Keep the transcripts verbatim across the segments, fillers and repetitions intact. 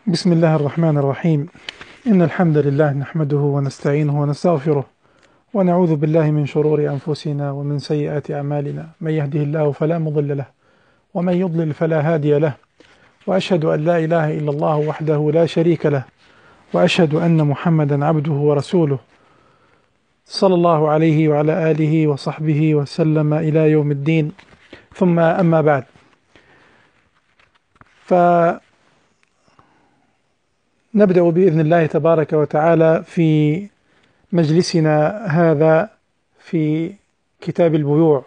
بسم الله الرحمن الرحيم. إن الحمد لله نحمده ونستعينه ونستغفره ونعوذ بالله من شرور أنفسنا ومن سيئات أعمالنا، من يهده الله فلا مضل له ومن يضلل فلا هادي له، وأشهد أن لا إله إلا الله وحده لا شريك له، وأشهد أن محمدا عبده ورسوله صلى الله عليه وعلى آله وصحبه وسلم إلى يوم الدين. ثم أما بعد، فنبدأ بإذن الله تبارك وتعالى في مجلسنا هذا في كتاب البيوع،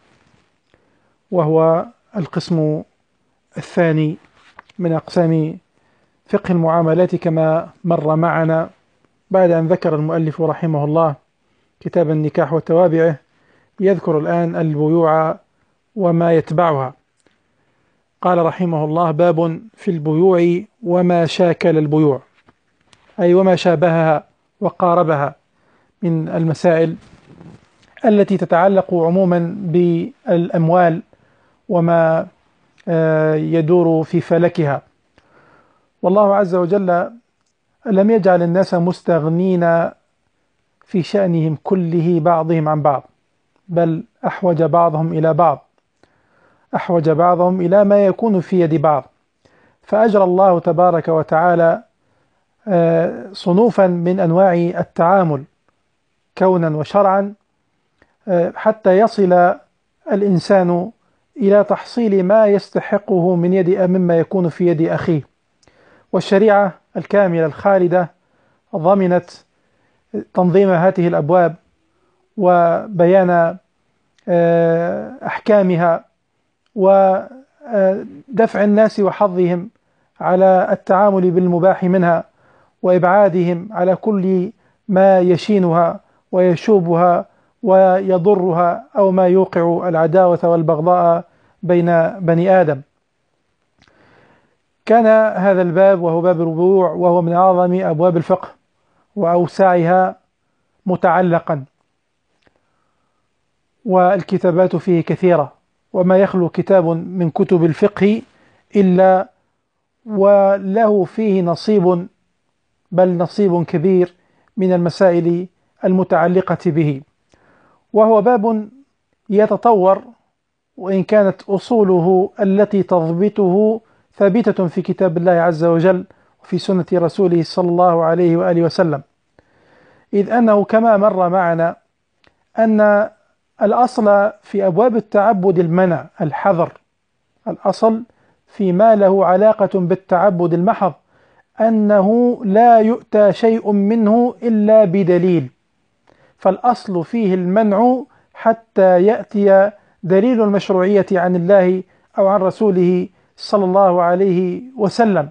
وهو القسم الثاني من أقسام فقه المعاملات كما مر معنا، بعد أن ذكر المؤلف رحمه الله كتاب النكاح وتوابعه، يذكر الآن البيوع وما يتبعها. قال رحمه الله: باب في البيوع وما شاكل البيوع، أي وما شابهها وقاربها من المسائل التي تتعلق عموما بالأموال وما يدور في فلكها. والله عز وجل لم يجعل الناس مستغنين في شأنهم كله بعضهم عن بعض، بل أحوج بعضهم إلى بعض، أحوج بعضهم إلى ما يكون في يد بعض، فأجرى الله تبارك وتعالى صنوفا من أنواع التعامل كونا وشرعا، حتى يصل الإنسان إلى تحصيل ما يستحقه من يد مما يكون في يد أخيه. والشريعة الكاملة الخالدة ضمنت تنظيم هذه الأبواب وبيان أحكامها ودفع الناس وحظهم على التعامل بالمباح منها، وإبعادهم على كل ما يشينها ويشوبها ويضرها أو ما يوقع العداوة والبغضاء بين بني آدم. كان هذا الباب وهو باب البيوع وهو من أعظم أبواب الفقه وأوسعها متعلقا، والكتابات فيه كثيرة، وما يخلو كتاب من كتب الفقه إلا وله فيه نصيب، بل نصيب كبير من المسائل المتعلقة به. وهو باب يتطور، وإن كانت أصوله التي تضبطه ثابتة في كتاب الله عز وجل وفي سنة رسوله صلى الله عليه وآله وسلم، إذ أنه كما مر معنا أن الأصل في أبواب التعبد المنع، الحظر. الأصل فيما له علاقة بالتعبد المحض أنه لا يؤتى شيء منه إلا بدليل، فالأصل فيه المنع حتى يأتي دليل المشروعية عن الله أو عن رسوله صلى الله عليه وسلم.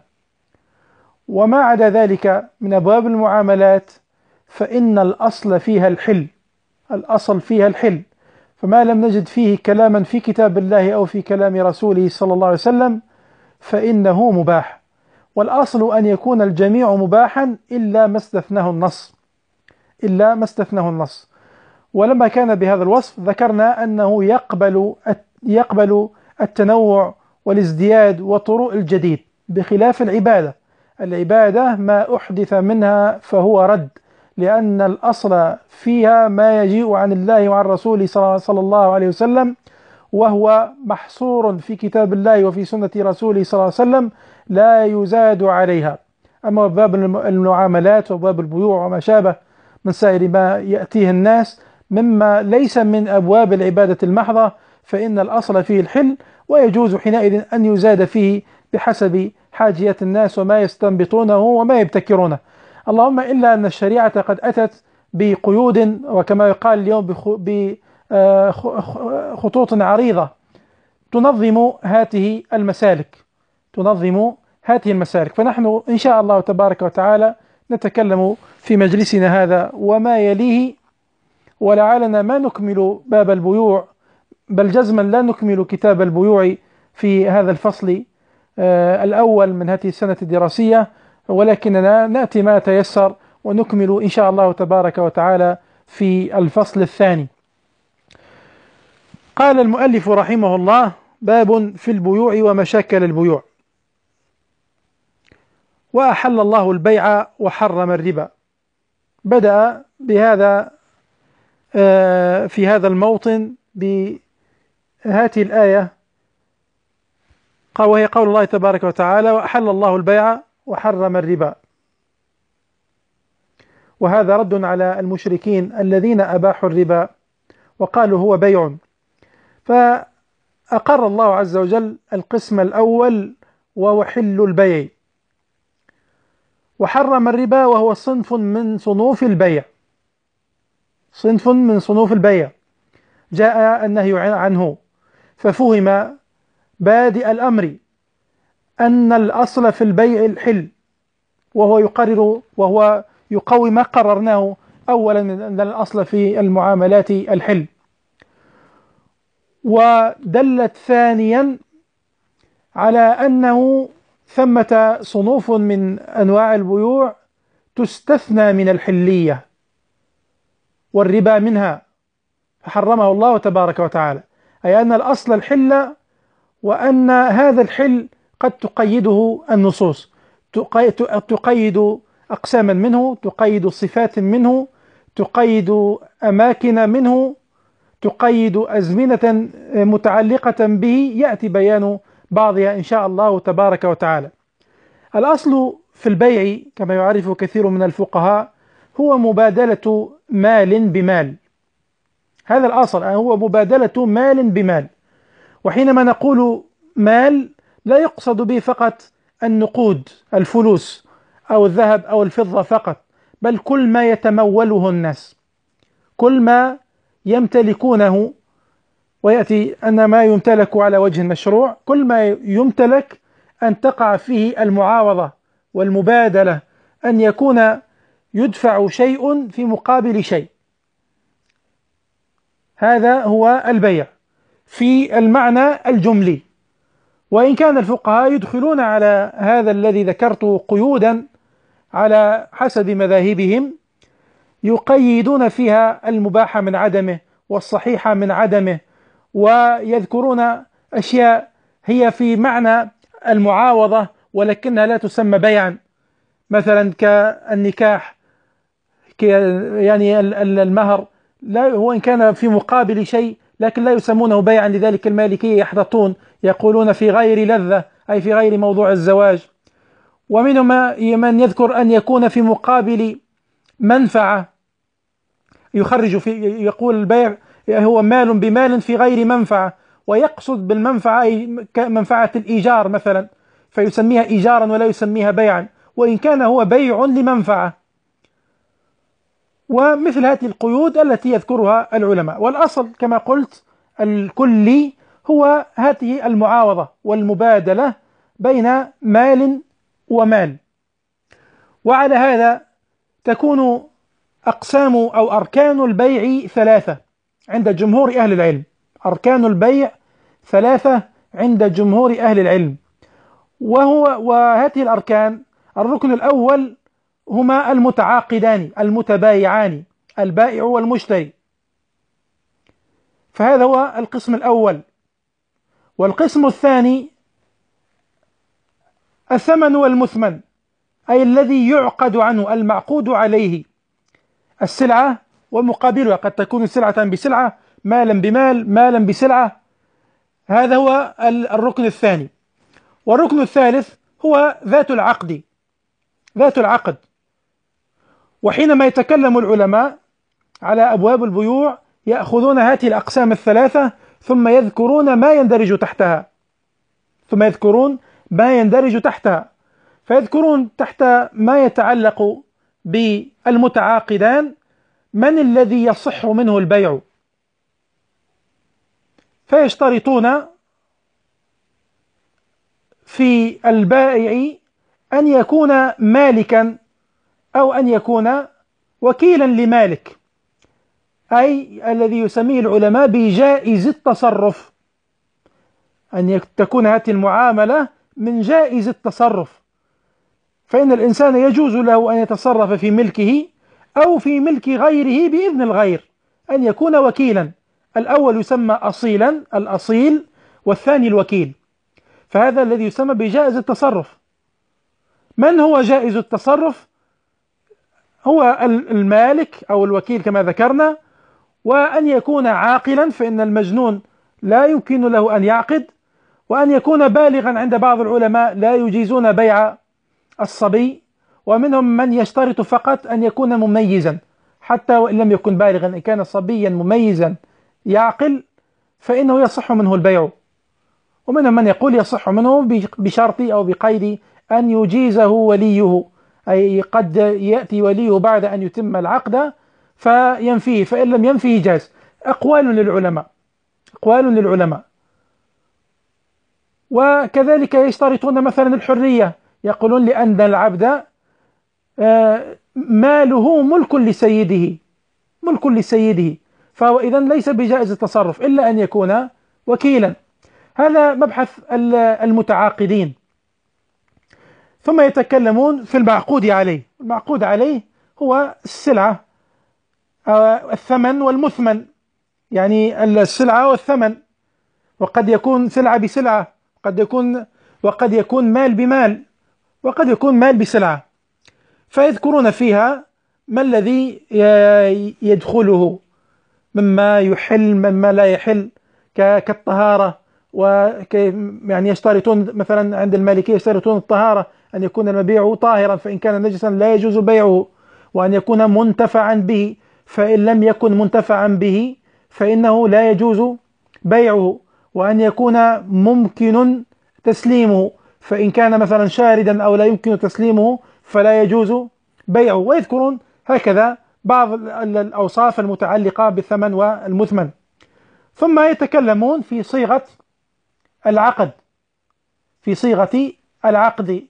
وما عدا ذلك من أبواب المعاملات فإن الأصل فيها الحل، الأصل فيها الحل، فما لم نجد فيه كلاما في كتاب الله أو في كلام رسوله صلى الله عليه وسلم فإنه مباح. والأصل أن يكون الجميع مباحا إلا ما استثناه النص، إلا ما استثناه النص. ولما كان بهذا الوصف ذكرنا أنه يقبل يقبل التنوع والازدياد وطروء الجديد، بخلاف العبادة. العبادة ما أحدث منها فهو رد، لأن الأصل فيها ما يجيء عن الله وعن رسوله صلى الله عليه وسلم، وهو محصور في كتاب الله وفي سنة رسوله صلى الله عليه وسلم، لا يزاد عليها. أما باب المعاملات وباب البيوع وما شابه من سائر ما يأتيه الناس مما ليس من أبواب العبادة المحضة فإن الأصل فيه الحل، ويجوز حينئذ أن يزاد فيه بحسب حاجية الناس وما يستنبطونه وما يبتكرونه. اللهم إلا أن الشريعة قد أتت بقيود، وكما يقال اليوم بخطوط عريضة تنظم هذه المسالك، تنظم هذه المسالك. فنحن إن شاء الله تبارك وتعالى نتكلم في مجلسنا هذا وما يليه، ولعلنا ما نكمل باب البيوع، بل جزما لا نكمل كتاب البيوع في هذا الفصل الأول من هذه السنة الدراسية، ولكننا نأتي ما تيسر ونكمل إن شاء الله تبارك وتعالى في الفصل الثاني. قال المؤلف رحمه الله: باب في البيوع ومشاكل البيوع. وأحل الله البيع وحرم الربا. بدأ بهذا في هذا الموطن بهذه الآية، وهي قول الله تبارك وتعالى: وأحل الله البيع وحرم الربا. وهذا رد على المشركين الذين أباحوا الربا وقالوا هو بيع. فأقر الله عز وجل القسم الأول وهو حل البيع، وحرم الربا وهو صنف من صنوف البيع، صنف من صنوف البيع جاء النهي عنه. ففهم بادئ الأمر أن الأصل في البيع الحل، وهو يقرر وهو يقوي ما قررناه أولا من أن الأصل في المعاملات الحل. ودلت ثانيا على أنه ثمة صنوف من أنواع البيوع تستثنى من الحلية، والربا منها، فحرمه الله تبارك وتعالى، أي أن الأصل الحل، وأن هذا الحل قد تقيده النصوص، تقيد أقساما منه، تقيد صفات منه، تقيد أماكن منه، تقيد أزمنة متعلقة به، يأتي بيان بعضها إن شاء الله تبارك وتعالى. الأصل في البيع كما يعرف كثير من الفقهاء هو مبادلة مال بمال، هذا الأصل هو مبادلة مال بمال. وحينما نقول مال لا يقصد به فقط النقود، الفلوس أو الذهب أو الفضة فقط، بل كل ما يتموله الناس، كل ما يمتلكونه. ويأتي أن ما يمتلك على وجه المشروع، كل ما يمتلك أن تقع فيه المعاوضة والمبادلة، أن يكون يدفع شيء في مقابل شيء. هذا هو البيع في المعنى الجملي. وإن كان الفقهاء يدخلون على هذا الذي ذكرته قيودا على حسب مذاهبهم، يقيدون فيها المباح من عدمه والصحيح من عدمه، ويذكرون أشياء هي في معنى المعاوضة ولكنها لا تسمى بيعا، مثلا كالنكاح، يعني المهر، لا هو إن كان في مقابل شيء لكن لا يسمونه بيعا. لذلك المالكية يحتطون يقولون في غير لذة، أي في غير موضوع الزواج. ومنهم من يذكر أن يكون في مقابل منفعة، يخرج في يقول البيع هو مال بمال في غير منفعة، ويقصد بالمنفعة منفعة الإيجار مثلا، فيسميها إيجارا ولا يسميها بيعا، وإن كان هو بيع لمنفعة. ومثل هذه القيود التي يذكرها العلماء. والأصل كما قلت الكلي هو هذه المعاوضة والمبادلة بين مال ومال. وعلى هذا تكون أقسام أو أركان البيع ثلاثة عند جمهور أهل العلم. أركان البيع ثلاثة عند جمهور أهل العلم، وهو وهذه الأركان: الركن الأول هما المتعاقدان المتبايعان، البائع والمشتري، فهذا هو القسم الأول. والقسم الثاني الثمن والمثمن، أي الذي يعقد عنه، المعقود عليه، السلعة ومقابلها، قد تكون سلعة بسلعة، مالا بمال، مالا بسلعة. هذا هو الركن الثاني. والركن الثالث هو ذات العقد، ذات العقد. وحينما يتكلم العلماء على أبواب البيوع يأخذون هذه الأقسام الثلاثة ثم يذكرون ما يندرج تحتها، ثم يذكرون ما يندرج تحتها، فيذكرون تحت ما يتعلق بالمتعاقدان من الذي يصح منه البيع، فيشترطون في البائع أن يكون مالكا أو أن يكون وكيلا لمالك، أي الذي يسميه العلماء بجائز التصرف، أن تكون هذه المعاملة من جائز التصرف. فإن الإنسان يجوز له أن يتصرف في ملكه أو في ملك غيره بإذن الغير، أن يكون وكيلا. الأول يسمى أصيلا، الأصيل، والثاني الوكيل، فهذا الذي يسمى بجائز التصرف. من هو جائز التصرف؟ هو المالك أو الوكيل كما ذكرنا، وأن يكون عاقلا، فإن المجنون لا يمكن له أن يعقد، وأن يكون بالغا. عند بعض العلماء لا يجيزون بيع الصبي، ومنهم من يشترط فقط أن يكون مميزا حتى وإن لم يكن بالغا، إن كان صبيا مميزا يعقل فإنه يصح منه البيع. ومنهم من يقول يصح منه بشرط أو بقيد أن يجيزه وليه، أي قد يأتي وليه بعد أن يتم العقد فينفيه، فإن لم ينفيه جاز. أقوال للعلماء أقوال للعلماء وكذلك يشترطون مثلا الحرية، يقولون لأن العبد ماله ملك لسيده ملك لسيده فهو إذن ليس بجائز التصرف إلا أن يكون وكيلا. هذا مبحث المتعاقدين. ثم يتكلمون في المعقود عليه. المعقود عليه هو السلعة، الثمن والمثمن، يعني السلعة والثمن، وقد يكون سلعة بسلعة، قد يكون وقد يكون مال بمال، وقد يكون مال بسلعة. فيذكرون فيها ما الذي يدخله مما يحل مما لا يحل، كالطهارة، يعني يشترطون مثلا عند المالكية يشترطون الطهارة، أن يكون المبيع طاهرا فإن كان نجسا لا يجوز بيعه، وأن يكون منتفعا به، فإن لم يكن منتفعا به فإنه لا يجوز بيعه، وأن يكون ممكن تسليمه، فإن كان مثلا شاردا أو لا يمكن تسليمه فلا يجوز بيعه. ويذكرون هكذا بعض الأوصاف المتعلقة بالثمن والمثمن. ثم يتكلمون في صيغة العقد في صيغة العقد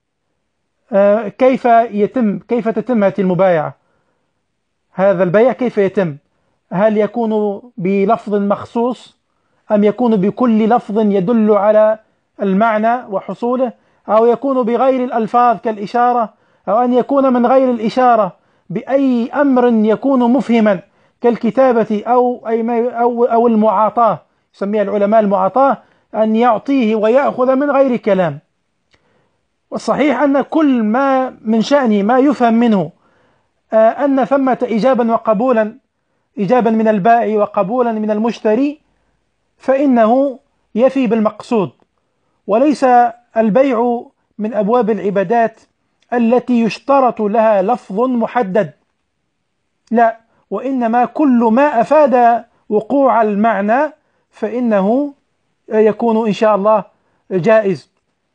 كيف يتم كيف تتم هذه المبايعة، هذا البيع كيف يتم؟ هل يكون بلفظ مخصوص أم يكون بكل لفظ يدل على المعنى وحصوله، أو يكون بغير الألفاظ كالإشارة، أو أن يكون من غير الإشارة بأي أمر يكون مفهما كالكتابة أو أي أو أو المعاطاة، يسميها العلماء المعاطاة، أن يعطيه ويأخذ من غير كلام. والصحيح أن كل ما من شأنه ما يفهم منه أن ثمة إجابا وقبولا، إجابا من البائع وقبولا من المشتري، فإنه يفي بالمقصود. وليس البيع من أبواب العبادات التي يشترط لها لفظ محدد، لا، وإنما كل ما أفاد وقوع المعنى فإنه يكون إن شاء الله جائز.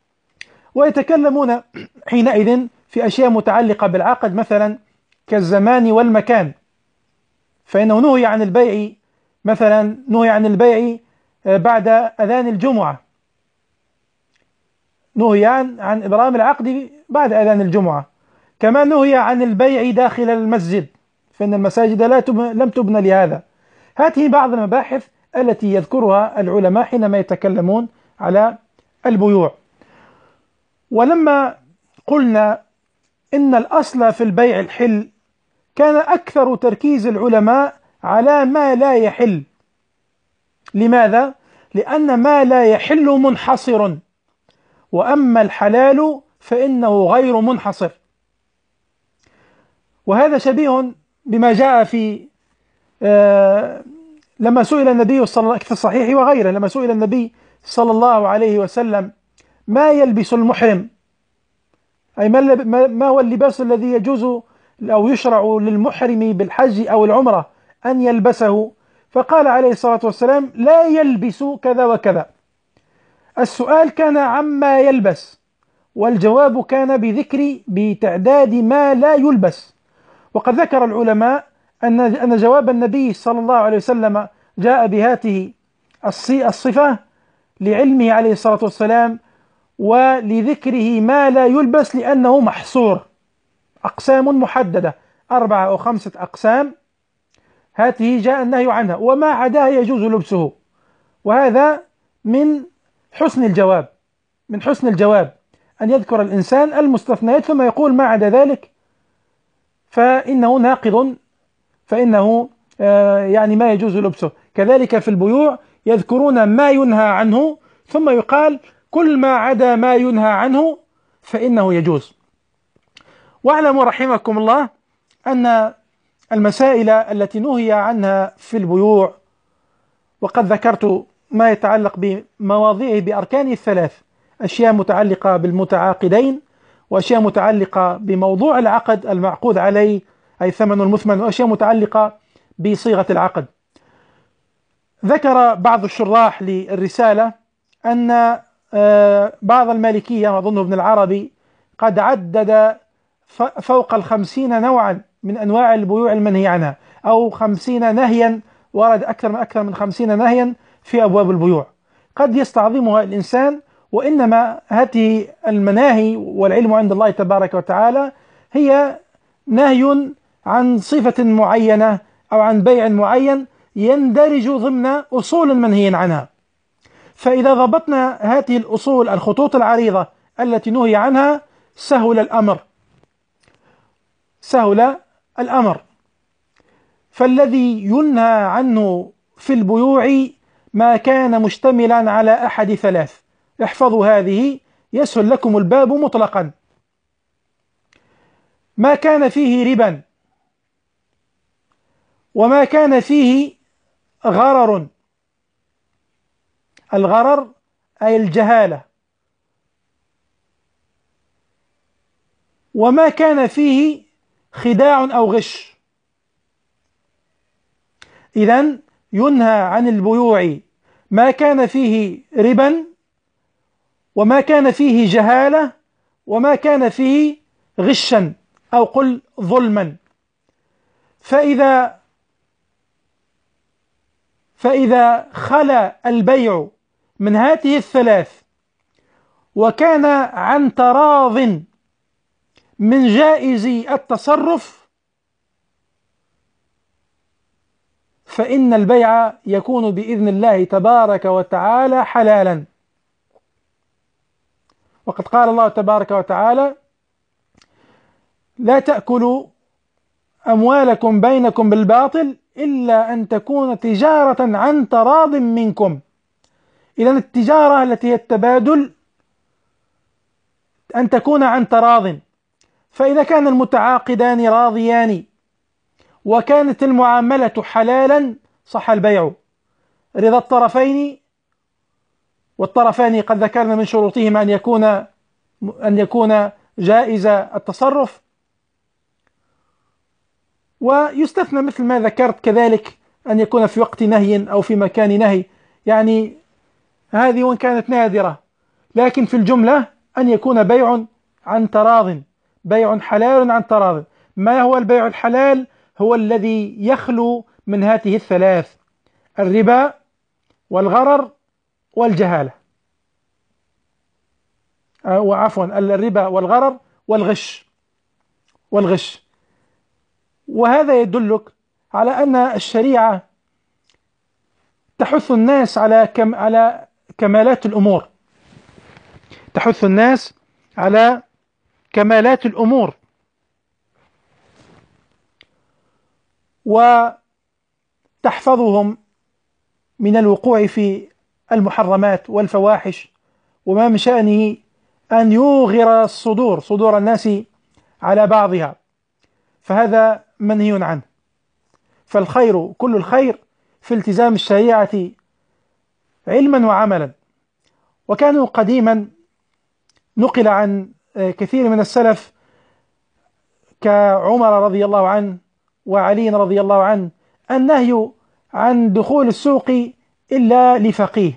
ويتكلمون حينئذ في أشياء متعلقة بالعقد مثلا كالزمان والمكان، فإنه نهي عن البيع، مثلا نهي عن البيع بعد أذان الجمعة، نهي عن عن إبرام العقد بعد أذان الجمعة. كما نهي عن البيع داخل المسجد، فإن المساجد لا لم تبنى لهذا. هذه بعض المباحث التي يذكرها العلماء حينما يتكلمون على البيوع. ولما قلنا إن الأصل في البيع الحل، كان أكثر تركيز العلماء على ما لا يحل. لماذا؟ لأن ما لا يحل منحصر، وأما الحلال فإنه غير منحصر. وهذا شبيه بما جاء في آه لما سئل النبي صلى الله في الصحيح وغيره، لما سئل النبي صلى الله عليه وسلم ما يلبس المحرم، أي ما هو اللباس الذي يجوز أو يشرع للمحرم بالحج أو العمرة أن يلبسه، فقال عليه الصلاة والسلام لا يلبس كذا وكذا. السؤال كان عما يلبس، والجواب كان بذكر بتعداد ما لا يلبس. وقد ذكر العلماء أن أن جواب النبي صلى الله عليه وسلم جاء بهذه الصفة لعلمه عليه الصلاة والسلام ولذكره ما لا يلبس، لأنه محصور أقسام محددة، أربعة أو خمسة أقسام، هذه جاء النهي عنها، وما عداها يجوز لبسه. وهذا من حسن الجواب من حسن الجواب أن يذكر الإنسان المستثنيات ثم يقول ما عدا ذلك فإنه ناقض، فإنه آه يعني ما يجوز لبسه. كذلك في البيوع يذكرون ما ينهى عنه ثم يقال كل ما عدا ما ينهى عنه فإنه يجوز. واعلموا رحمكم الله أن المسائل التي نهي عنها في البيوع، وقد ذكرت ما يتعلق بمواضيعه بأركانه الثلاث، أشياء متعلقة بالمتعاقدين، وأشياء متعلقة بموضوع العقد المعقود عليه أي ثمن المثمن، وأشياء متعلقة بصيغة العقد. ذكر بعض الشراح للرسالة أن بعض المالكية أظن ابن العربي قد عدد فوق الخمسين نوعا من أنواع البيوع المنهي عنها، أو خمسين نهيا، ورد أكثر من أكثر من خمسين نهيا في أبواب البيوع قد يستعظمها الإنسان، وإنما هذه المناهي والعلم عند الله تبارك وتعالى هي نهي عن صفة معينة أو عن بيع معين يندرج ضمن أصول منهي عنها. فإذا ضبطنا هذه الأصول الخطوط العريضة التي نهي عنها سهل الأمر سهل الأمر فالذي ينهى عنه في البيوع ما كان مشتملا على أحد ثلاث. احفظوا هذه يسهل لكم الباب مطلقا. ما كان فيه ربا، وما كان فيه غرر. الغرر أي الجهالة. وما كان فيه خداع أو غش. إذن ينهى عن البيوع ما كان فيه ربا، وما كان فيه جهالة، وما كان فيه غشا أو قل ظلما. فإذا فإذا خلا البيع من هذه الثلاث وكان عن تراض من جائز التصرف فإن البيع يكون بإذن الله تبارك وتعالى حلالا. وقد قال الله تبارك وتعالى: لا تأكلوا أموالكم بينكم بالباطل إلا أن تكون تجارة عن تراض منكم. إذن التجارة التي هي التبادل أن تكون عن تراض. فإذا كان المتعاقدان راضيان وكانت المعاملة حلالا صح البيع. رضا الطرفين، والطرفان قد ذكرنا من شروطهما أن يكون أن يكون جائز التصرف، ويستثنى مثل ما ذكرت كذلك أن يكون في وقت نهي أو في مكان نهي، يعني هذه وإن كانت نادرة، لكن في الجملة أن يكون بيع عن تراض، بيع حلال عن تراض. ما هو البيع الحلال؟ هو الذي يخلو من هذه الثلاث: الربا والغرر والجهالة، أو عفوا الربا والغرر والغش والغش. وهذا يدلك على أن الشريعة تحث الناس على كم على كمالات الأمور، تحث الناس على كمالات الأمور، وتحفظهم من الوقوع في المحرمات والفواحش، وما من شأنه أن يوغر الصدور صدور الناس على بعضها، فهذا منهي عنه. فالخير كل الخير في التزام الشريعة علما وعملا. وكانوا قديما نقل عن كثير من السلف كعمر رضي الله عنه وعلي رضي الله عنه النهي عن دخول السوق إلا لفقيه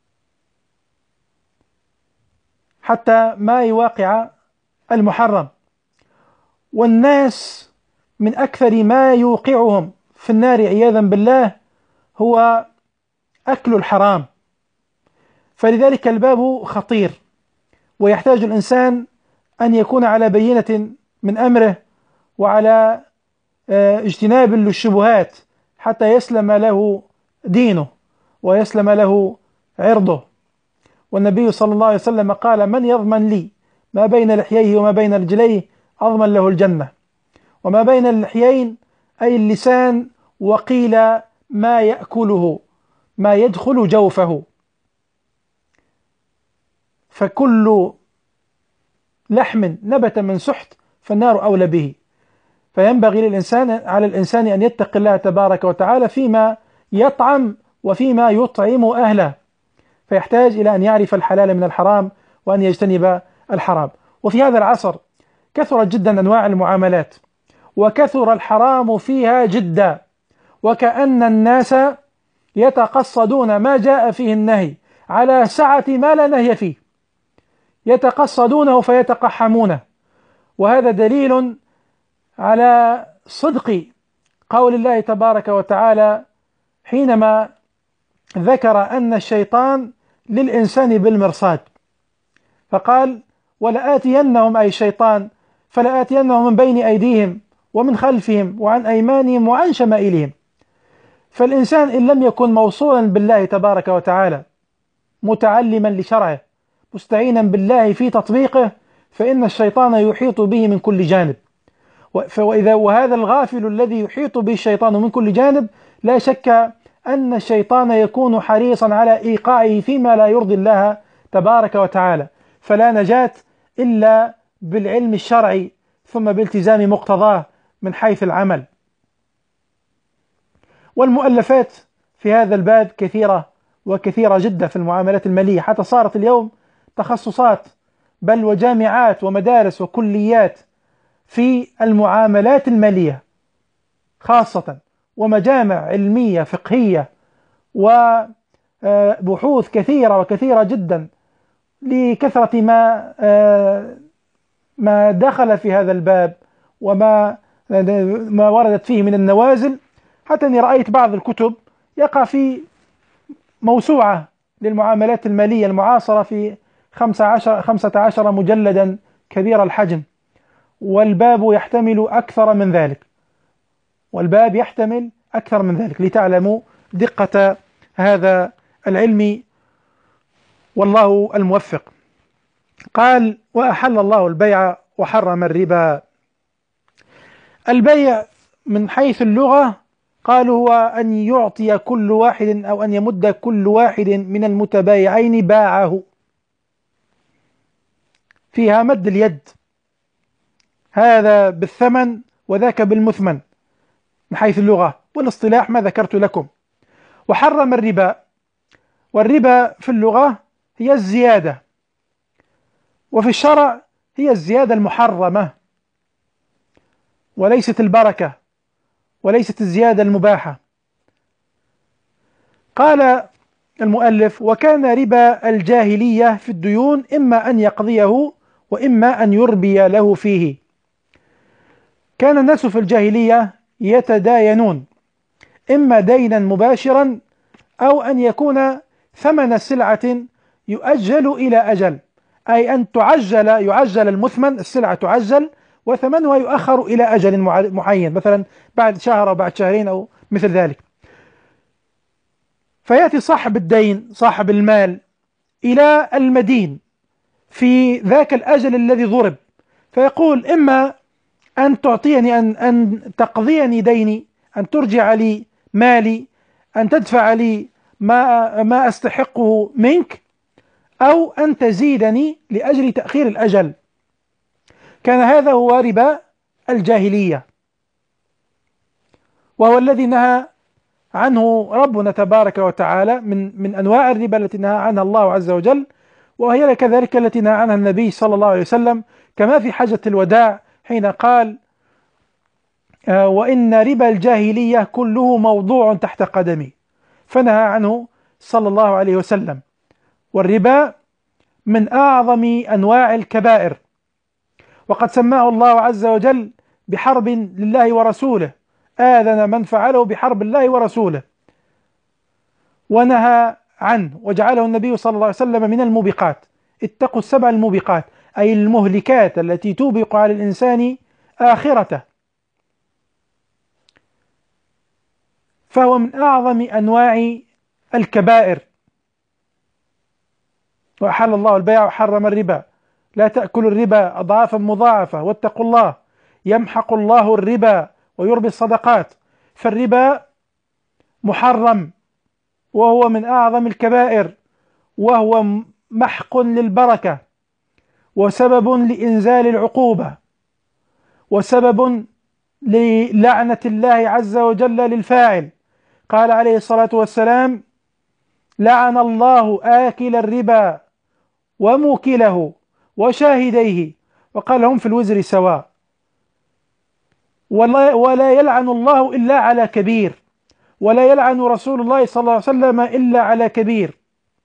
حتى ما يواقع المحرم. والناس من أكثر ما يوقعهم في النار عياذا بالله هو أكل الحرام. فلذلك الباب خطير، ويحتاج الإنسان أن يكون على بينة من أمره وعلى اجتناب للشبهات حتى يسلم له دينه ويسلم له عرضه. والنبي صلى الله عليه وسلم قال: من يضمن لي ما بين لحييه وما بين رجليه أضمن له الجنة. وما بين اللحيين أي اللسان، وقيل ما يأكله ما يدخل جوفه. فكل لحم نبت من سحت فالنار أولى به. فينبغي للإنسان على الإنسان أن يتقي الله تبارك وتعالى فيما يطعم وفيما يطعم أهله، فيحتاج إلى أن يعرف الحلال من الحرام وأن يجتنب الحرام. وفي هذا العصر كثرت جدا أنواع المعاملات، وكثر الحرام فيها جدا، وكأن الناس يتقصدون ما جاء فيه النهي على سعة ما لا نهي فيه، يتقصدونه فيتقحمونه. وهذا دليل على صدق قول الله تبارك وتعالى حينما ذكر أن الشيطان للإنسان بالمرصاد، فقال: ولآتينهم، أي الشيطان، فلآتينهم من بين أيديهم ومن خلفهم وعن أيمانهم وعن شمائلهم. فالإنسان إن لم يكن موصولا بالله تبارك وتعالى، متعلما لشرعه، مستعينا بالله في تطبيقه، فإن الشيطان يحيط به من كل جانب. وإذا وهذا الغافل الذي يحيط به الشيطان من كل جانب، لا شك أن الشيطان يكون حريصا على إيقاعه فيما لا يرضي الله تبارك وتعالى. فلا نجاة إلا بالعلم الشرعي ثم بالتزام مقتضاه من حيث العمل. والمؤلفات في هذا الباب كثيرة وكثيرة جدا في المعاملات المالية، حتى صارت اليوم تخصصات بل وجامعات ومدارس وكليات في المعاملات المالية خاصة، ومجامع علمية فقهية وبحوث كثيرة وكثيرة جدا لكثرة ما ما دخل في هذا الباب وما ما وردت فيه من النوازل، حتى أني رأيت بعض الكتب يقع في موسوعة للمعاملات المالية المعاصرة في خمسة عشر, خمسة عشر مجلدا كبير الحجم، والباب يحتمل أكثر من ذلك، والباب يحتمل أكثر من ذلك لتعلموا دقة هذا العلم، والله الموفق. قال: وأحل الله البيع وحرم الربا. البيع من حيث اللغة قالوا هو أن يعطي كل واحد أو أن يمد كل واحد من المتبايعين باعه، فيها مد اليد، هذا بالثمن وذاك بالمثمن من حيث اللغة، والاصطلاح ما ذكرت لكم. وحرم الربا، والربا في اللغة هي الزيادة، وفي الشرع هي الزيادة المحرمة، وليست البركة، وليست الزيادة المباحة. قال المؤلف: وكان ربا الجاهلية في الديون إما أن يقضيه وإما أن يربي له فيه. كان الناس في الجاهلية يتداينون إما دينا مباشرا أو أن يكون ثمن سلعة يؤجل إلى أجل، أي أن تعجل يعجل المثمن، السلعة تعجل وثمنها يؤخر إلى أجل معين، مثلا بعد شهر أو بعد شهرين أو مثل ذلك. فيأتي صاحب الدين صاحب المال إلى المدين في ذاك الأجل الذي ضرب، فيقول: إما أن تعطيني أن, أن تقضيني ديني، أن ترجع لي مالي، أن تدفع لي ما, ما أستحقه منك، أو أن تزيدني لأجل تأخير الأجل. كان هذا هو ربا الجاهلية، وهو الذي نهى عنه ربنا تبارك وتعالى من من أنواع الربا التي نهى عنها الله عز وجل، وهي كذلك التي نهى عنها النبي صلى الله عليه وسلم، كما في حجة الوداع حين قال: آه وإن ربا الجاهلية كله موضوع تحت قدمي، فنهى عنه صلى الله عليه وسلم. والربا من أعظم أنواع الكبائر، وقد سماه الله عز وجل بحرب لله ورسوله، آذن من فعله بحرب الله ورسوله، ونهى عنه وجعله النبي صلى الله عليه وسلم من الموبقات. اتقوا السبع الموبقات، أي المهلكات التي توبق على الإنسان آخرته. فهو من أعظم أنواع الكبائر. وأحل الله البيع وحرم الربا، لا تأكلوا الربا أضعافا مضاعفة واتقوا الله يمحق الله الربا ويربي الصدقات. فالربا محرم، وهو من أعظم الكبائر، وهو محق للبركة وسبب لإنزال العقوبة، وسبب للعنة الله عز وجل للفاعل. قال عليه الصلاة والسلام: لعن الله آكل الربا وموكله وشاهديه وقال هم في الوزر سواء. ولا, ولا يلعن الله إلا على كبير، ولا يلعن رسول الله صلى الله عليه وسلم إلا على كبير.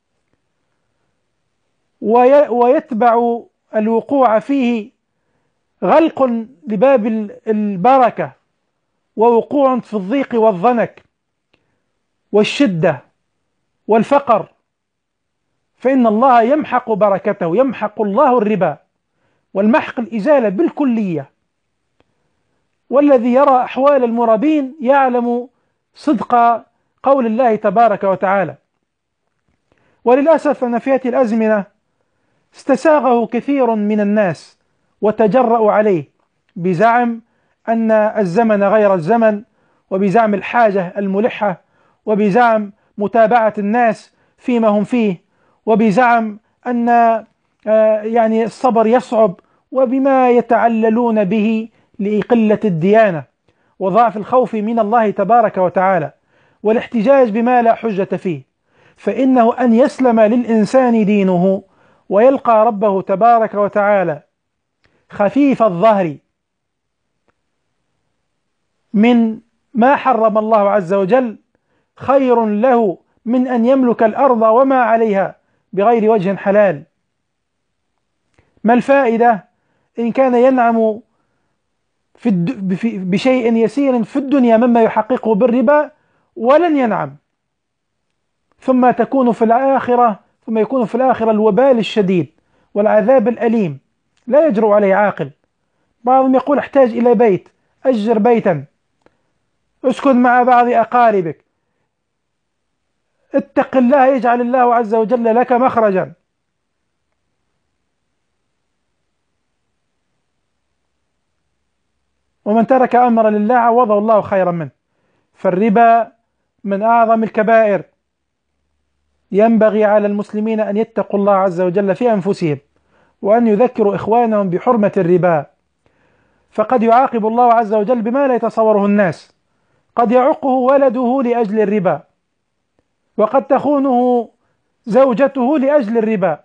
ويتبع الوقوع فيه غلق لباب البركة، ووقوع في الضيق والضنك والشدة والفقر، فإن الله يمحق بركته، يمحق الله الربا، والمحق الإزالة بالكلية. والذي يرى أحوال المرابين يعلم صدق قول الله تبارك وتعالى. وللأسف أن في هذه الأزمنة استساغه كثير من الناس وتجرأوا عليه بزعم أن الزمن غير الزمن، وبزعم الحاجة الملحة، وبزعم متابعة الناس فيما هم فيه، وبزعم أن يعني الصبر يصعب، وبما يتعللون به لقلة الديانة وضعف الخوف من الله تبارك وتعالى والاحتجاج بما لا حجة فيه. فإنه أن يسلم للإنسان دينه ويلقى ربه تبارك وتعالى خفيف الظهر من ما حرم الله عز وجل خير له من أن يملك الأرض وما عليها بغير وجه حلال. ما الفائدة إن كان ينعم في بشيء يسير في الدنيا مما يحققه بالربا ولن ينعم، ثم تكون في الآخرة ثم يكون في الآخرة الوبال الشديد والعذاب الأليم لا يجرؤ عليه عاقل. بعضهم يقول: احتاج إلى بيت، أجر بيتا، اسكن مع بعض أقاربك، اتق الله يجعل الله عز وجل لك مخرجا. ومن ترك أمر لله عوضه الله خيرا منه. فالربا من أعظم الكبائر، ينبغي على المسلمين أن يتقوا الله عز وجل في أنفسهم، وأن يذكروا إخوانهم بحرمة الربا، فقد يعاقب الله عز وجل بما لا يتصوره الناس. قد يعقه ولده لأجل الربا، وقد تخونه زوجته لأجل الربا،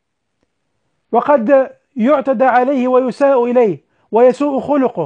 وقد يعتدى عليه ويساء إليه ويسوء خلقه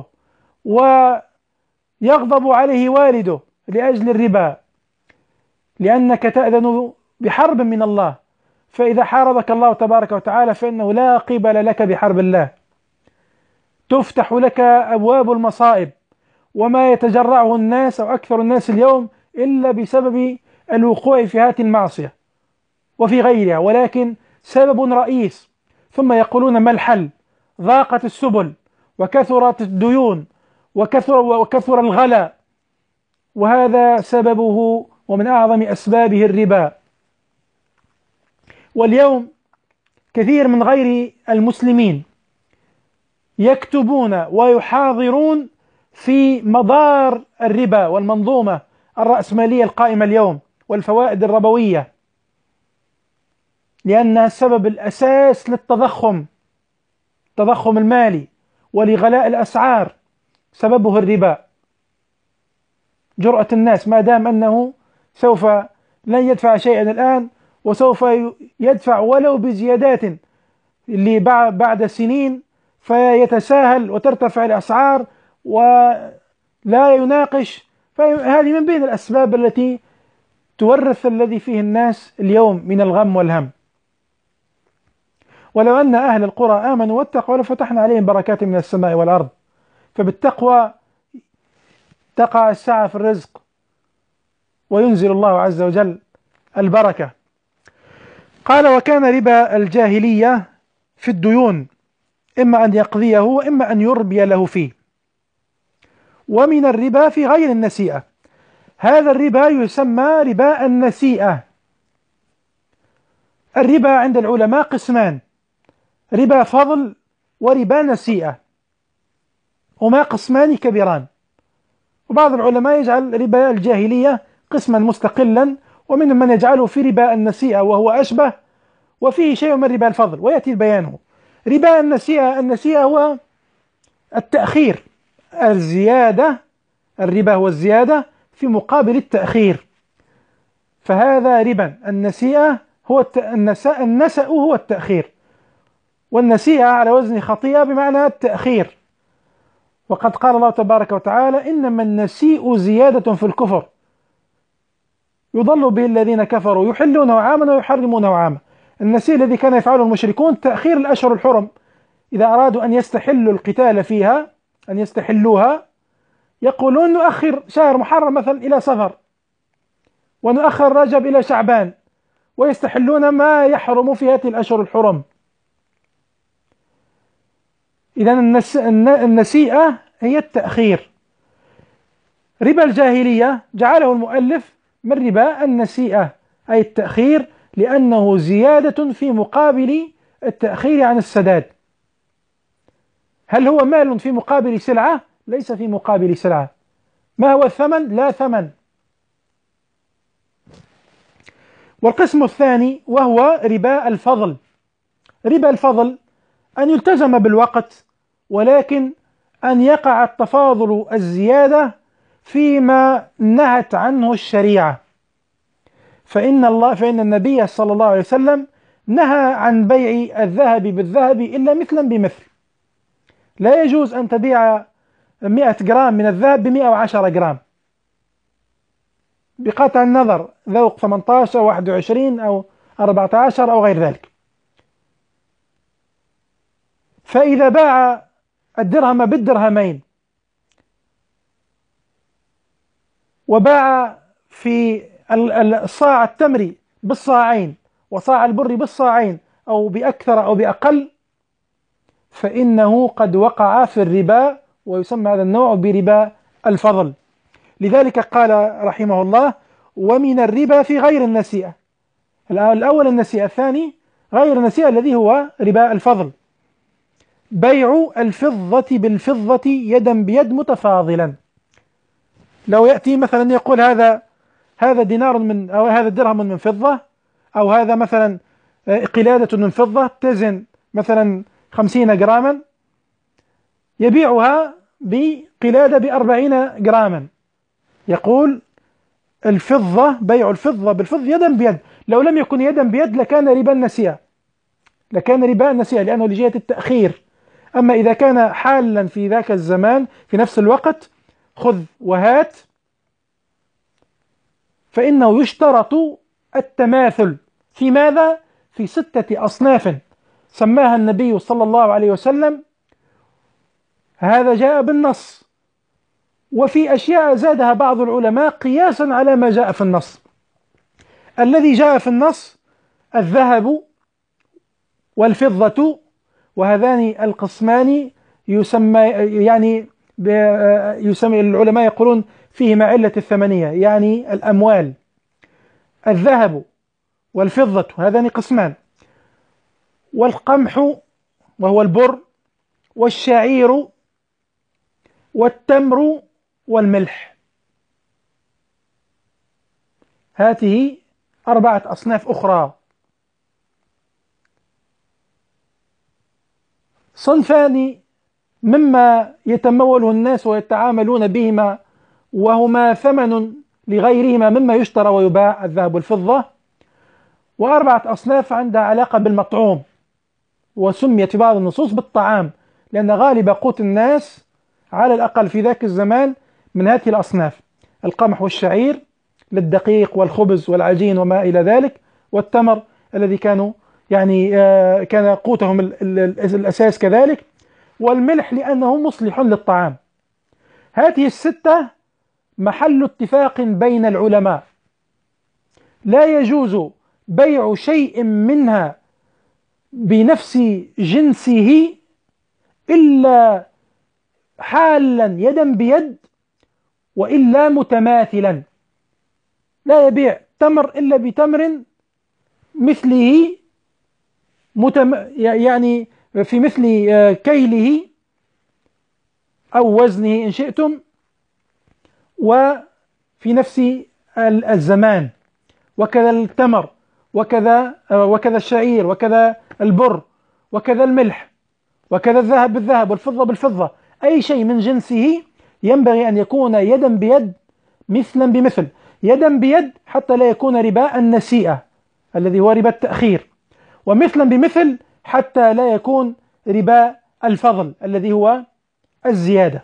ويغضب عليه والده لأجل الربا، لأنك تأذن بحرب من الله. فإذا حاربك الله تبارك وتعالى فإنه لا قبل لك بحرب الله، تفتح لك أبواب المصائب، وما يتجرعه الناس أو أكثر الناس اليوم إلا بسبب الوقوع في هذه المعصية وفي غيرها، ولكن سبب رئيس. ثم يقولون: ما الحل؟ ضاقت السبل وكثرت الديون وكثر, وكثر الغلا، وهذا سببه ومن أعظم أسبابه الربا. واليوم كثير من غير المسلمين يكتبون ويحاضرون في مضار الربا والمنظومة الرأسمالية القائمة اليوم والفوائد الربوية، لأنها السبب الأساس للتضخم، التضخم المالي، ولغلاء الأسعار سببه الربا. جرأة الناس ما دام أنه سوف لن يدفع شيئا الآن وسوف يدفع ولو بزيادات اللي بعد سنين، فيتساهل وترتفع الأسعار ولا يناقش. فهذه من بين الأسباب التي تورث الذي فيه الناس اليوم من الغم والهم. ولو أن أهل القرى آمنوا واتقوا لفتحنا عليهم بركات من السماء والأرض. فبالتقوى تقع السعة في الرزق وينزل الله عز وجل البركة. قال: وكان ربا الجاهلية في الديون إما أن يقضيه وإما أن يربي له فيه. ومن الربا في غير النسيئة، هذا الربا يسمى ربا النسيئة. الربا عند العلماء قسمان: ربا فضل وربا نسيئة، هما قسمان كبيران. وبعض العلماء يجعل ربا الجاهلية قسما مستقلا، ومنهم من يجعله في ربا النسيئة وهو أشبه، وفيه شيء من ربا الفضل ويأتي بيانه. ربا النسيئة النسيئة هو التأخير الزيادة، الربا هو الزيادة في مقابل التأخير، فهذا ربا. النسيئة هو الت... النساء النسأ هو التأخير، والنسيئة على وزن خطيئة بمعنى التأخير. وقد قال الله تبارك وتعالى: إنما النسيء زيادة في الكفر يضل به الذين كفروا يحلونه عاما ويحرمونه عاما. النسيء الذي كان يفعله المشركون تأخير الأشهر الحرم، إذا أرادوا أن يستحلوا القتال فيها، أن يستحلوها، يقولون نؤخر شهر محرم مثلا إلى صفر، ونؤخر رجب إلى شعبان، ويستحلون ما يحرم في هذه الأشهر الحرم. إذن النسيئة هي التأخير. ربا الجاهلية جعله المؤلف من ربا النسيئة، أي التأخير، لأنه زيادة في مقابل التأخير عن السداد. هل هو مال في مقابل سلعة؟ ليس في مقابل سلعة. ما هو الثمن؟ لا ثمن. والقسم الثاني وهو ربا الفضل. ربا الفضل أن يلتزم بالوقت، ولكن أن يقع التفاضل الزيادة فيما نهت عنه الشريعة. فإن الله فإن النبي صلى الله عليه وسلم نهى عن بيع الذهب بالذهب إلا مثلا بمثل. لا يجوز أن تبيع مئة جرام من الذهب بمئة وعشرة جرام، بقطع النظر ذوق ثمانية عشر أو واحد وعشرين أو أربعة عشر أو غير ذلك. فإذا باع الدرهم بالدرهمين، وباع في الصاع التمر بالصاعين، وصاع البر بالصاعين، أو بأكثر أو بأقل، فإنه قد وقع في الربا، ويسمى هذا النوع بربا الفضل. لذلك قال رحمه الله: ومن الربا في غير النسيئة. الأول النسيئة، الثاني غير النسيئة الذي هو ربا الفضل. بيع الفضة بالفضة يدا بيد متفاضلا. لو يأتي مثلا يقول هذا هذا دينار من أو هذا درهم من فضة، أو هذا مثلا قلادة من فضة تزن مثلا خمسين جراما، يبيعها بقلادة بأربعين جراما. يقول الفضة، بيع الفضة بالفضة يدا بيد. لو لم يكن يدا بيد لكان ربا النسيئة، لكان ربا النسيئة لأنه لجهة التأخير. أما إذا كان حالا في ذاك الزمان في نفس الوقت خذ وهات، فإنه يشترط التماثل. في ماذا؟ في ستة أصناف سماها النبي صلى الله عليه وسلم، هذا جاء بالنص، وفي أشياء زادها بعض العلماء قياسا على ما جاء في النص. الذي جاء في النص الذهب والفضة، وهذان القسمان يسمى يعني يسمى العلماء يقولون فيهما علة الثمنية، يعني الأموال. الذهب والفضة هذان قسمان، والقمح وهو البر، والشعير، والتمر، والملح. هذه أربعة أصناف أخرى. صنفان مما يتموله الناس ويتعاملون بهما، وهما ثمن لغيرهما مما يشترى ويباع، الذهب والفضة. وأربعة أصناف عندها علاقة بالمطعوم، وسميت في بعض النصوص بالطعام، لأن غالب قوت الناس على الأقل في ذاك الزمان من هذه الأصناف: القمح والشعير للدقيق والخبز والعجين وما إلى ذلك، والتمر الذي كانوا يعني كان قوتهم الأساس كذلك، والملح لأنه مصلح للطعام. هذه الستة محل اتفاق بين العلماء، لا يجوز بيع شيء منها بنفس جنسه إلا حالا يدا بيد، وإلا متماثلا. لا يبيع تمر إلا بتمر مثله، متم... يعني في مثل كيله أو وزنه إن شئتم، وفي نفس الزمان. وكذا التمر، وكذا وكذا الشعير، وكذا البر، وكذا الملح، وكذا الذهب بالذهب والفضة بالفضة. أي شيء من جنسه ينبغي أن يكون يدا بيد مثلا بمثل، يدا بيد حتى لا يكون ربا النسيئة الذي هو ربا التأخير، ومثلا بمثل حتى لا يكون ربا الفضل الذي هو الزيادة.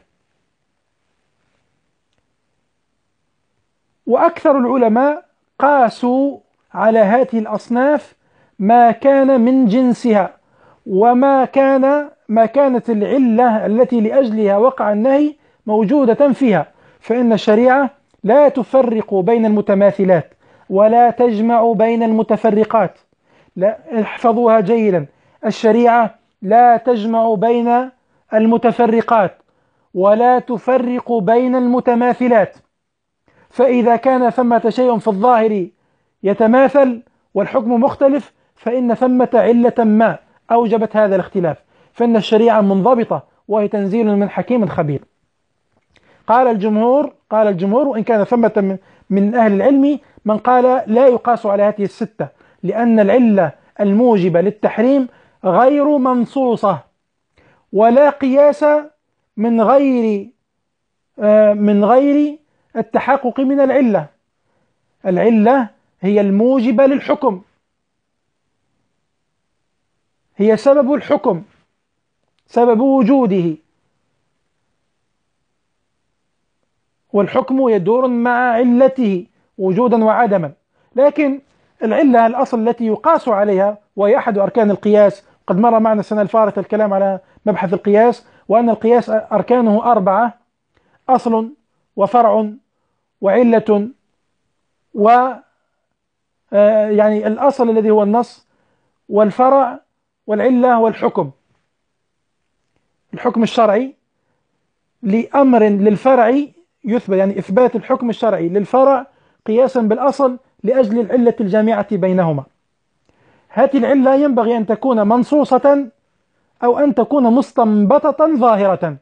وأكثر العلماء قاسوا على هذه الأصناف ما كان من جنسها، وما كان ما كانت العلة التي لأجلها وقع النهي موجودة فيها، فإن الشريعة لا تفرق بين المتماثلات ولا تجمع بين المتفرقات. لا، احفظوها جيدا، الشريعة لا تجمع بين المتفرقات ولا تفرق بين المتماثلات. فإذا كان ثمة شيء في الظاهر يتماثل والحكم مختلف فإن ثمة علة ما أوجبت هذا الاختلاف، فإن الشريعة منضبطة وهي تنزيل من حكيم خبير. قال الجمهور قال الجمهور وإن كان ثمة من, من أهل العلم من قال لا يقاس على هذه الستة، لأن العلة الموجبة للتحريم غير منصوصة، ولا قياس من غير من غير التحقق من العلة. العلة هي الموجبة للحكم، هي سبب الحكم، سبب وجوده، والحكم يدور مع علته وجودا وعدما. لكن العلة الأصل التي يقاس عليها وهي أحد أركان القياس، قد مر معنا السنة الفارطة الكلام على مبحث القياس، وأن القياس أركانه أربعة: أصل وفرع وعلة، و يعني الأصل الذي هو النص، والفرع والعلة والحكم. الحكم الشرعي لأمر للفرع يثبت، يعني إثبات الحكم الشرعي للفرع قياسا بالأصل لأجل العلة الجامعة بينهما. هذه العلة ينبغي أن تكون منصوصة أو أن تكون مستنبطة ظاهرة.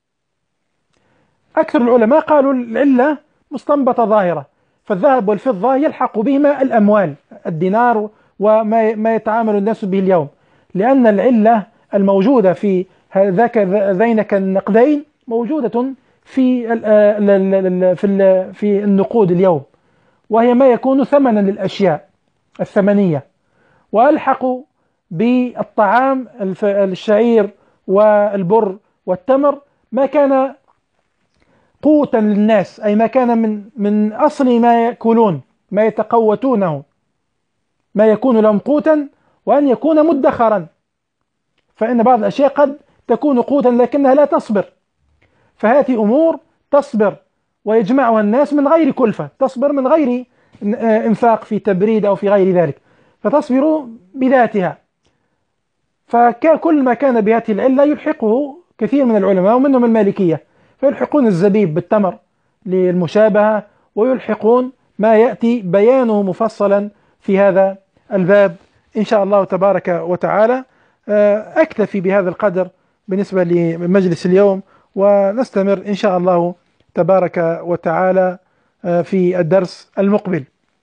أكثر العلماء قالوا العلة مستنبطة ظاهرة، فالذهب والفضة يلحق بهما الأموال، الدينار وما ما يتعامل الناس به اليوم، لأن العلة الموجودة في ذاك ذينك النقدين موجودة في في في النقود اليوم، وهي ما يكون ثمنا للأشياء الثمنية. وألحق بالطعام الشعير والبر والتمر ما كان قوتا للناس، أي ما كان من من أصل ما يأكلون، ما يتقوتونه، ما يكون لهم قوتا، وأن يكون مدخرا، فإن بعض الأشياء قد تكون قوتا لكنها لا تصبر، فهذه أمور تصبر ويجمعها الناس من غير كلفة، تصبر من غير انفاق في تبريد أو في غير ذلك، فتصبر بذاتها. فكل ما كان بهذه العلة يلحقه كثير من العلماء ومنهم المالكية، فيلحقون الزبيب بالتمر للمشابهة، ويلحقون ما يأتي بيانه مفصلا في هذا الباب إن شاء الله تبارك وتعالى. أكتفي بهذا القدر بالنسبة لمجلس اليوم، ونستمر إن شاء الله تبارك وتعالى في الدرس المقبل.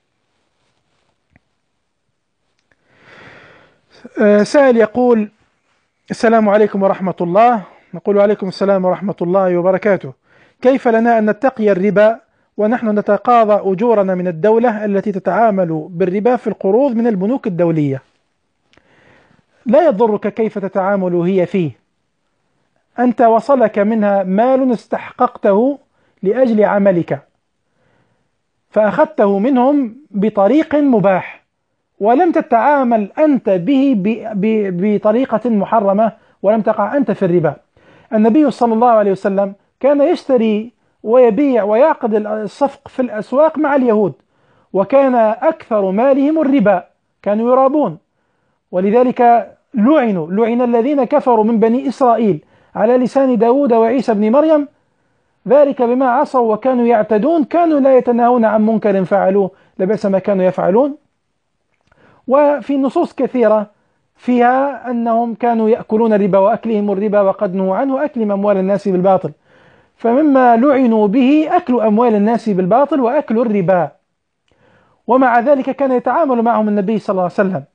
سائل يقول: السلام عليكم ورحمة الله. نقول عليكم السلام ورحمة الله وبركاته. كيف لنا أن نتقي الربا ونحن نتقاضى أجورنا من الدولة التي تتعامل بالربا في القروض من البنوك الدولية؟ لا يضرك كيف تتعامل هي فيه، أنت وصلك منها مال استحققته لأجل عملك، فأخذته منهم بطريق مباح، ولم تتعامل أنت به بطريقة محرمة، ولم تقع أنت في الربا. النبي صلى الله عليه وسلم كان يشتري ويبيع ويعقد الصفق في الأسواق مع اليهود، وكان أكثر مالهم الربا، كانوا يرابون، ولذلك لعنوا لعن الذين كفروا من بني إسرائيل على لسان داود وعيسى بن مريم، ذلك بما عصوا وكانوا يعتدون، كانوا لا يتناهون عن منكر فعلوه لبئس ما كانوا يفعلون. وفي نصوص كثيرة فيها أنهم كانوا يأكلون الربا وأكلهم الربا وقد نهوا عنه، أكل أموال الناس بالباطل. فمما لعنوا به أكل أموال الناس بالباطل وأكل الربا، ومع ذلك كان يتعامل معهم النبي صلى الله عليه وسلم.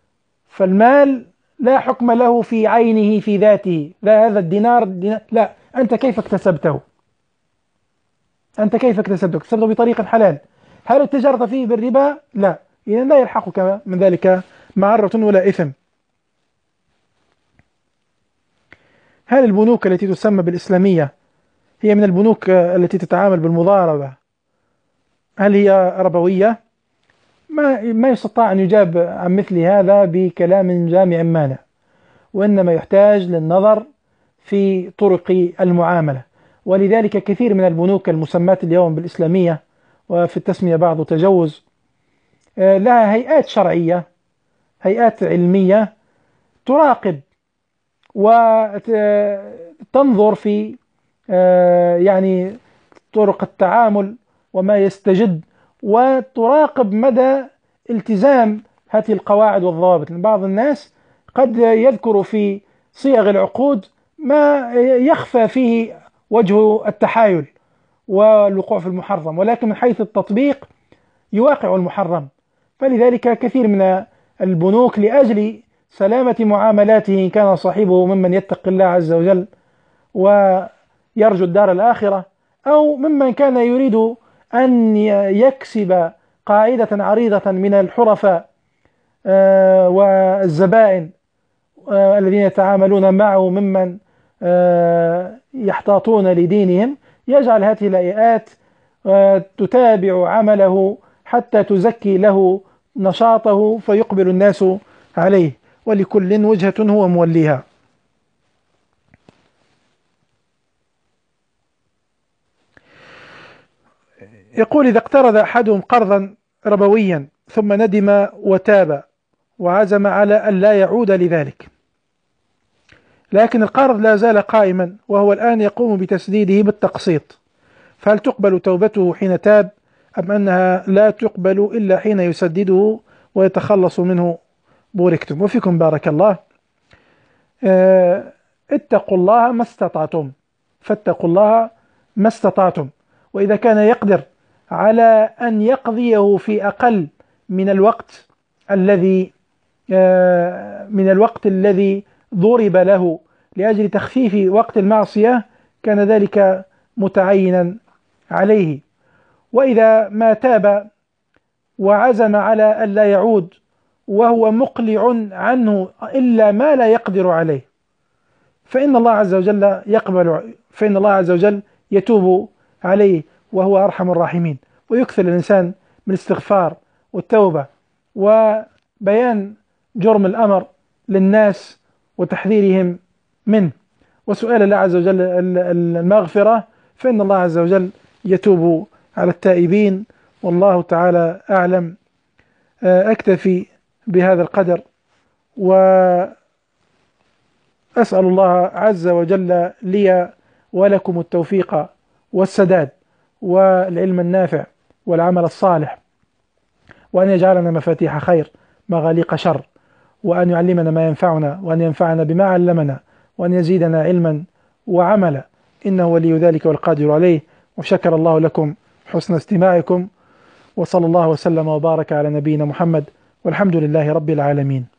فالمال لا حكم له في عينه في ذاته، لا هذا الدينار, الدينار لا، أنت كيف اكتسبته؟ أنت كيف اكتسبته؟ اكتسبته بطريق حلال. هل اتجرت فيه بالربا؟ لا، إذا لا يلحقك من ذلك معرة ولا إثم. هل البنوك التي تسمى بالإسلامية هي من البنوك التي تتعامل بالمضاربة؟ هل هي ربوية؟ ما ما يستطاع أن يجاب عن مثل هذا بكلام جامع مانع، وإنما يحتاج للنظر في طرق المعاملة. ولذلك كثير من البنوك المسماة اليوم بالإسلامية، وفي التسمية بعض تجوز، لها هيئات شرعية، هيئات علمية تراقب وتنظر في يعني طرق التعامل وما يستجد، وتراقب مدى التزام هذه القواعد والضوابط. بعض الناس قد يذكر في صيغ العقود ما يخفى فيه وجه التحايل والوقوع في المحرم، ولكن من حيث التطبيق يواقع المحرم. فلذلك كثير من البنوك لأجل سلامة معاملاته إن كان صاحبه ممن يتقي الله عز وجل ويرجو الدار الآخرة، أو ممن كان يريد أن يكسب قاعدة عريضة من الحرفاء والزبائن الذين يتعاملون معه ممن يحتاطون لدينهم، يجعل هذه الهيئات تتابع عمله حتى تزكي له نشاطه فيقبل الناس عليه، ولكل وجهة هو موليها. يقول: إذا اقترض أحدهم قرضا ربويا ثم ندم وتاب وعزم على أن لا يعود لذلك، لكن القرض لا زال قائما وهو الآن يقوم بتسديده بالتقسيط، فهل تقبل توبته حين تاب أم أنها لا تقبل إلا حين يسدده ويتخلص منه؟ بوركتم وفيكم بارك الله. اه اتقوا الله ما استطعتم، فاتقوا الله ما استطعتم. وإذا كان يقدر على أن يقضيه في أقل من الوقت الذي اه من الوقت الذي ضرب له لأجل تخفيف وقت المعصية، كان ذلك متعينا عليه. وإذا ما تاب وعزم على أن لا يعود وهو مقلع عنه إلا ما لا يقدر عليه، فإن الله عز وجل يقبل، فإن الله عز وجل يتوب عليه وهو أرحم الراحمين. ويكثر الإنسان من الاستغفار والتوبة وبيان جرم الأمر للناس وتحذيرهم منه وسؤال الله عز وجل المغفرة، فإن الله عز وجل يتوب على التائبين. والله تعالى أعلم. أكتفي بهذا القدر، وأسأل الله عز وجل لي ولكم التوفيق والسداد والعلم النافع والعمل الصالح، وأن يجعلنا مفاتيح خير مغاليق شر، وأن يعلمنا ما ينفعنا، وأن ينفعنا بما علمنا، وأن يزيدنا علما وعملا، إنه ولي ذلك والقادر عليه. وشكر الله لكم حسن استماعكم، وصلى الله وسلم وبارك على نبينا محمد، والحمد لله رب العالمين.